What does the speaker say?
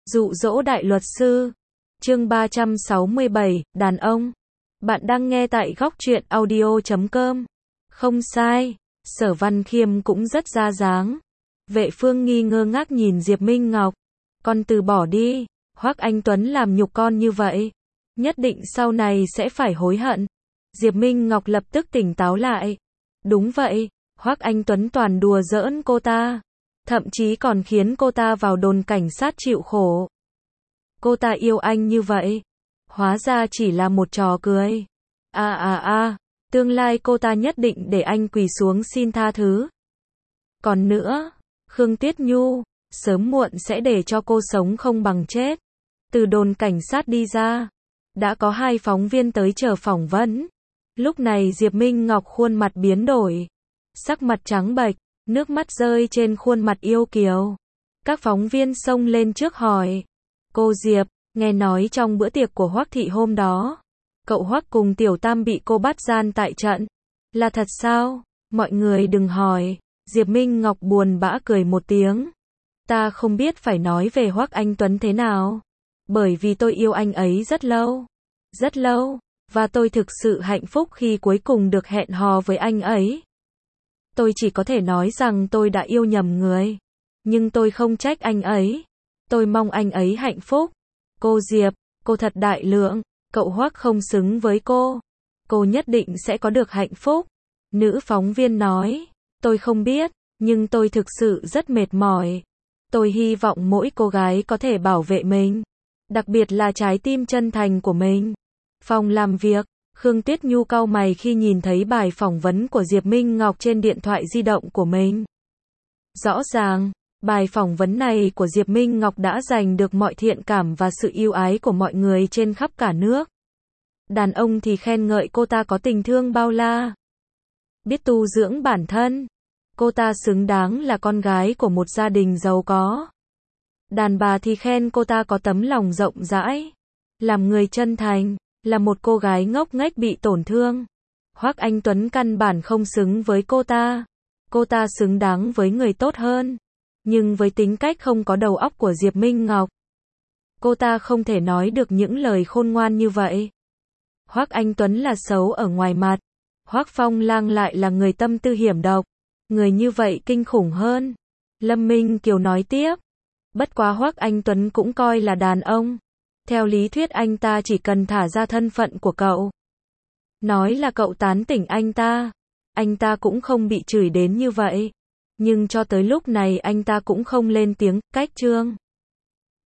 Dụ dỗ đại luật sư. Chương 367, đàn ông. Bạn đang nghe tại góc truyện audio.com. Không sai, Sở Văn Khiêm cũng rất ra dáng. Vệ Phương Nghi ngơ ngác nhìn Diệp Minh Ngọc. Con từ bỏ đi, Hoắc Anh Tuấn làm nhục con như vậy, nhất định sau này sẽ phải hối hận. Diệp Minh Ngọc lập tức tỉnh táo lại. Đúng vậy, Hoắc Anh Tuấn toàn đùa giỡn cô ta, thậm chí còn khiến cô ta vào đồn cảnh sát chịu khổ. Cô ta yêu anh như vậy, hóa ra chỉ là một trò cười. Tương lai cô ta nhất định để anh quỳ xuống xin tha thứ. Còn nữa, Khương Tuyết Nhu, sớm muộn sẽ để cho cô sống không bằng chết. Từ đồn cảnh sát đi ra, đã có 2 phóng viên tới chờ phỏng vấn. Lúc này Diệp Minh Ngọc khuôn mặt biến đổi, sắc mặt trắng bệch, nước mắt rơi trên khuôn mặt yêu kiều. Các phóng viên xông lên trước hỏi: "Cô Diệp, nghe nói trong bữa tiệc của Hoắc thị hôm đó, cậu Hoắc cùng Tiểu Tam bị cô bắt gian tại trận, là thật sao?" "Mọi người đừng hỏi." Diệp Minh Ngọc buồn bã cười một tiếng. "Ta không biết phải nói về Hoắc Anh Tuấn thế nào, bởi vì tôi yêu anh ấy rất lâu, và tôi thực sự hạnh phúc khi cuối cùng được hẹn hò với anh ấy. Tôi chỉ có thể nói rằng tôi đã yêu nhầm người, nhưng tôi không trách anh ấy. Tôi mong anh ấy hạnh phúc." "Cô Diệp, cô thật đại lượng, cậu Hoắc không xứng với cô nhất định sẽ có được hạnh phúc." Nữ phóng viên nói: "Tôi không biết, nhưng tôi thực sự rất mệt mỏi. Tôi hy vọng mỗi cô gái có thể bảo vệ mình, đặc biệt là trái tim chân thành của mình." Phòng làm việc, Khương Tuyết Nhu cau mày khi nhìn thấy bài phỏng vấn của Diệp Minh Ngọc trên điện thoại di động của mình. Rõ ràng, bài phỏng vấn này của Diệp Minh Ngọc đã giành được mọi thiện cảm và sự yêu ái của mọi người trên khắp cả nước. Đàn ông thì khen ngợi cô ta có tình thương bao la, biết tu dưỡng bản thân. Cô ta xứng đáng là con gái của một gia đình giàu có. Đàn bà thì khen cô ta có tấm lòng rộng rãi, làm người chân thành, là một cô gái ngốc nghếch bị tổn thương. Hoắc Anh Tuấn căn bản không xứng với cô ta. Cô ta xứng đáng với người tốt hơn. Nhưng với tính cách không có đầu óc của Diệp Minh Ngọc, cô ta không thể nói được những lời khôn ngoan như vậy. Hoắc Anh Tuấn là xấu ở ngoài mặt, Hoắc Phong Lang lại là người tâm tư hiểm độc. Người như vậy kinh khủng hơn. Lâm Minh Kiều nói tiếp: "Bất quá Hoắc Anh Tuấn cũng coi là đàn ông. Theo lý thuyết anh ta chỉ cần thả ra thân phận của cậu, nói là cậu tán tỉnh anh ta cũng không bị chửi đến như vậy. Nhưng cho tới lúc này anh ta cũng không lên tiếng, cách trương.